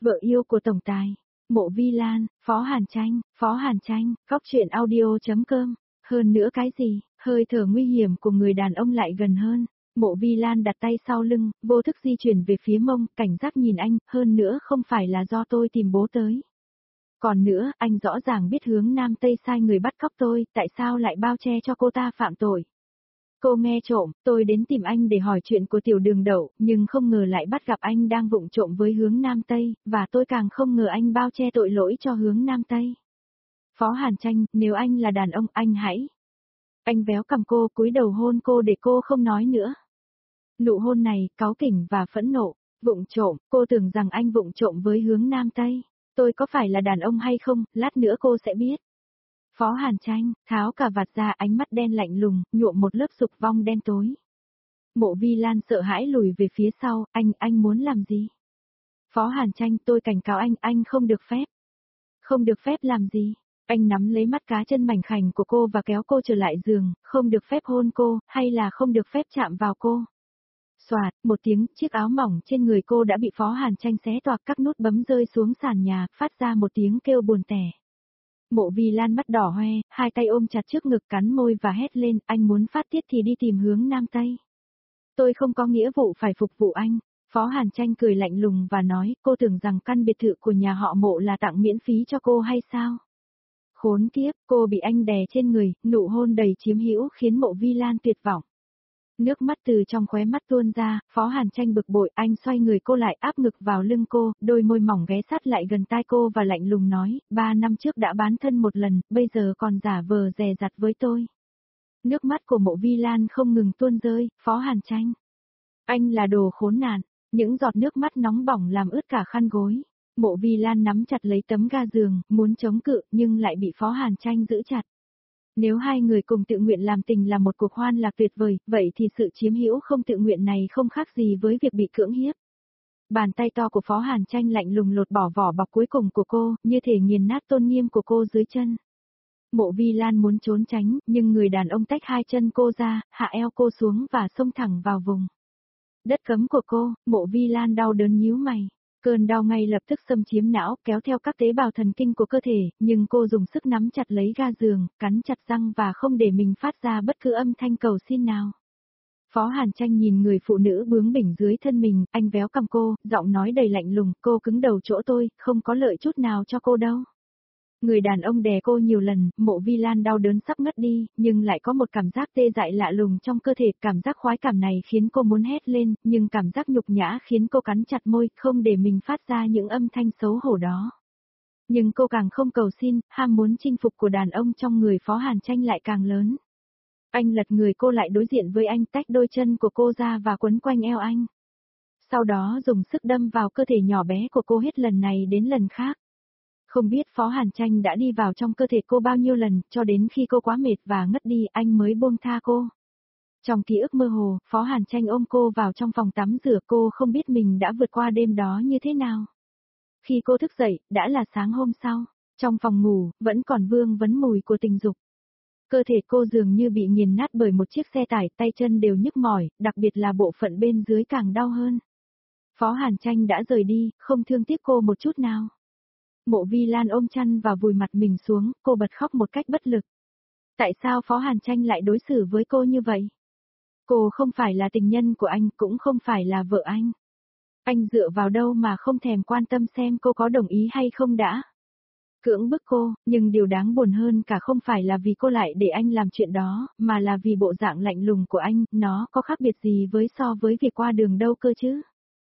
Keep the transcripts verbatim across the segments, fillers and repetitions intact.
Vợ yêu của tổng tài, Mộ Vi Lan, Phó Hàn Tranh, Phó Hàn Tranh, Cóc truyện audio.com. Hơn nữa cái gì, hơi thở nguy hiểm của người đàn ông lại gần hơn. Mộ Vi Lan đặt tay sau lưng, vô thức di chuyển về phía mông, cảnh giác nhìn anh, hơn nữa không phải là do tôi tìm bố tới. Còn nữa, anh rõ ràng biết hướng Nam Tây sai người bắt cóc tôi, tại sao lại bao che cho cô ta phạm tội. Cô nghe trộm, tôi đến tìm anh để hỏi chuyện của tiểu đường đậu, nhưng không ngờ lại bắt gặp anh đang vụng trộm với hướng Nam Tây, và tôi càng không ngờ anh bao che tội lỗi cho hướng Nam Tây. Phó Hàn Tranh, nếu anh là đàn ông, anh hãy. Anh véo cằm cô, cúi đầu hôn cô để cô không nói nữa. Nụ hôn này, cáu kỉnh và phẫn nộ, vụng trộm, cô tưởng rằng anh vụng trộm với hướng Nam Tây. Tôi có phải là đàn ông hay không, lát nữa cô sẽ biết. Phó Hàn Tranh, tháo cà vạt ra, ánh mắt đen lạnh lùng, nhuộm một lớp sục vong đen tối. Mộ Vi Lan sợ hãi lùi về phía sau, anh, anh muốn làm gì? Phó Hàn Tranh, tôi cảnh cáo anh, anh không được phép. Không được phép làm gì? Anh nắm lấy mắt cá chân mảnh khảnh của cô và kéo cô trở lại giường, không được phép hôn cô, hay là không được phép chạm vào cô. Soạt, một tiếng, chiếc áo mỏng trên người cô đã bị Phó Hàn Tranh xé toạc, các nút bấm rơi xuống sàn nhà, phát ra một tiếng kêu buồn tẻ. Mộ Vi Lan mắt đỏ hoe, hai tay ôm chặt trước ngực, cắn môi và hét lên, anh muốn phát tiết thì đi tìm hướng Nam Tây. Tôi không có nghĩa vụ phải phục vụ anh. Phó Hàn Tranh cười lạnh lùng và nói, cô tưởng rằng căn biệt thự của nhà họ Mộ là tặng miễn phí cho cô hay sao? Khốn kiếp, cô bị anh đè trên người, nụ hôn đầy chiếm hữu khiến Mộ Vi Lan tuyệt vọng. Nước mắt từ trong khóe mắt tuôn ra, Phó Hàn Tranh bực bội, anh xoay người cô lại, áp ngực vào lưng cô, đôi môi mỏng ghé sát lại gần tai cô và lạnh lùng nói, ba năm trước đã bán thân một lần, bây giờ còn giả vờ dè dặt với tôi. Nước mắt của Mộ Vi Lan không ngừng tuôn rơi, Phó Hàn Tranh. Anh là đồ khốn nạn, những giọt nước mắt nóng bỏng làm ướt cả khăn gối. Mộ Vi Lan nắm chặt lấy tấm ga giường, muốn chống cự, nhưng lại bị Phó Hàn Tranh giữ chặt. Nếu hai người cùng tự nguyện làm tình là một cuộc hoan lạc tuyệt vời, vậy thì sự chiếm hữu không tự nguyện này không khác gì với việc bị cưỡng hiếp. Bàn tay to của Phó Hàn Tranh lạnh lùng lột bỏ vỏ bọc cuối cùng của cô, như thể nghiền nát tôn nghiêm của cô dưới chân. Mộ Vi Lan muốn trốn tránh, nhưng người đàn ông tách hai chân cô ra, hạ eo cô xuống và xông thẳng vào vùng đất cấm của cô. Mộ Vi Lan đau đớn nhíu mày. Cơn đau ngay lập tức xâm chiếm não, kéo theo các tế bào thần kinh của cơ thể, nhưng cô dùng sức nắm chặt lấy ga giường, cắn chặt răng và không để mình phát ra bất cứ âm thanh cầu xin nào. Phó Hàn Tranh nhìn người phụ nữ bướng bỉnh dưới thân mình, anh véo cằm cô, giọng nói đầy lạnh lùng, cô cứng đầu chỗ tôi, không có lợi chút nào cho cô đâu. Người đàn ông đè cô nhiều lần, Mộ Vi Lan đau đớn sắp ngất đi, nhưng lại có một cảm giác tê dại lạ lùng trong cơ thể, cảm giác khoái cảm này khiến cô muốn hét lên, nhưng cảm giác nhục nhã khiến cô cắn chặt môi, không để mình phát ra những âm thanh xấu hổ đó. Nhưng cô càng không cầu xin, ham muốn chinh phục của đàn ông trong người Phó Hàn Tranh lại càng lớn. Anh lật người cô lại đối diện với anh, tách đôi chân của cô ra và quấn quanh eo anh. Sau đó dùng sức đâm vào cơ thể nhỏ bé của cô hết lần này đến lần khác. Không biết Phó Hàn Tranh đã đi vào trong cơ thể cô bao nhiêu lần, cho đến khi cô quá mệt và ngất đi, anh mới buông tha cô. Trong ký ức mơ hồ, Phó Hàn Tranh ôm cô vào trong phòng tắm rửa, cô không biết mình đã vượt qua đêm đó như thế nào. Khi cô thức dậy, đã là sáng hôm sau, trong phòng ngủ, vẫn còn vương vấn mùi của tình dục. Cơ thể cô dường như bị nghiền nát bởi một chiếc xe tải, tay chân đều nhức mỏi, đặc biệt là bộ phận bên dưới càng đau hơn. Phó Hàn Tranh đã rời đi, không thương tiếc cô một chút nào. Mộ Vi Lan ôm chăn và vùi mặt mình xuống, cô bật khóc một cách bất lực. Tại sao Phó Hàn Tranh lại đối xử với cô như vậy? Cô không phải là tình nhân của anh, cũng không phải là vợ anh. Anh dựa vào đâu mà không thèm quan tâm xem cô có đồng ý hay không đã? Cưỡng bức cô, nhưng điều đáng buồn hơn cả không phải là vì cô lại để anh làm chuyện đó, mà là vì bộ dạng lạnh lùng của anh, nó có khác biệt gì với so với việc qua đường đâu cơ chứ?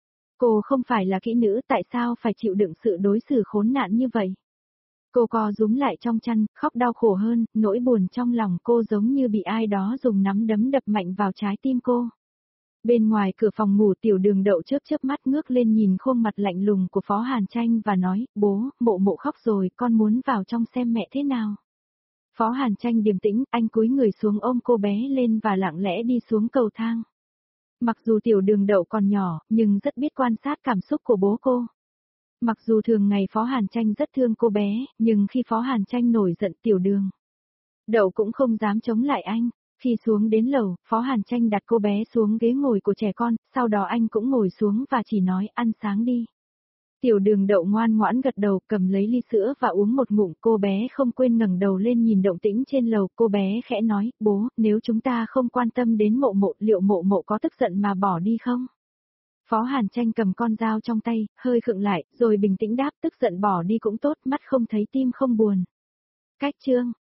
Cô không phải là kỹ nữ, tại sao phải chịu đựng sự đối xử khốn nạn như vậy? Cô co rúm lại trong chăn, khóc đau khổ hơn, nỗi buồn trong lòng cô giống như bị ai đó dùng nắm đấm đập mạnh vào trái tim cô. Bên ngoài cửa phòng ngủ tiểu đường đậu chớp chớp mắt ngước lên nhìn khuôn mặt lạnh lùng của Phó Hàn Tranh và nói, bố, Mộ Mộ khóc rồi, con muốn vào trong xem mẹ thế nào. Phó Hàn Tranh điềm tĩnh, anh cúi người xuống ôm cô bé lên và lặng lẽ đi xuống cầu thang. Mặc dù tiểu đường đậu còn nhỏ, nhưng rất biết quan sát cảm xúc của bố cô. Mặc dù thường ngày Phó Hàn Tranh rất thương cô bé, nhưng khi Phó Hàn Tranh nổi giận tiểu đường đậu cũng không dám chống lại anh. Khi xuống đến lầu, Phó Hàn Tranh đặt cô bé xuống ghế ngồi của trẻ con, sau đó anh cũng ngồi xuống và chỉ nói ăn sáng đi. Tiểu đường đậu ngoan ngoãn gật đầu, cầm lấy ly sữa và uống một ngụm. Cô bé không quên ngẩng đầu lên nhìn động tĩnh trên lầu. Cô bé khẽ nói, bố, nếu chúng ta không quan tâm đến mộ mộ, liệu mộ mộ có tức giận mà bỏ đi không? Phó Hàn Tranh cầm con dao trong tay, hơi khựng lại, rồi bình tĩnh đáp, tức giận bỏ đi cũng tốt, mắt không thấy tim không buồn. Cách chương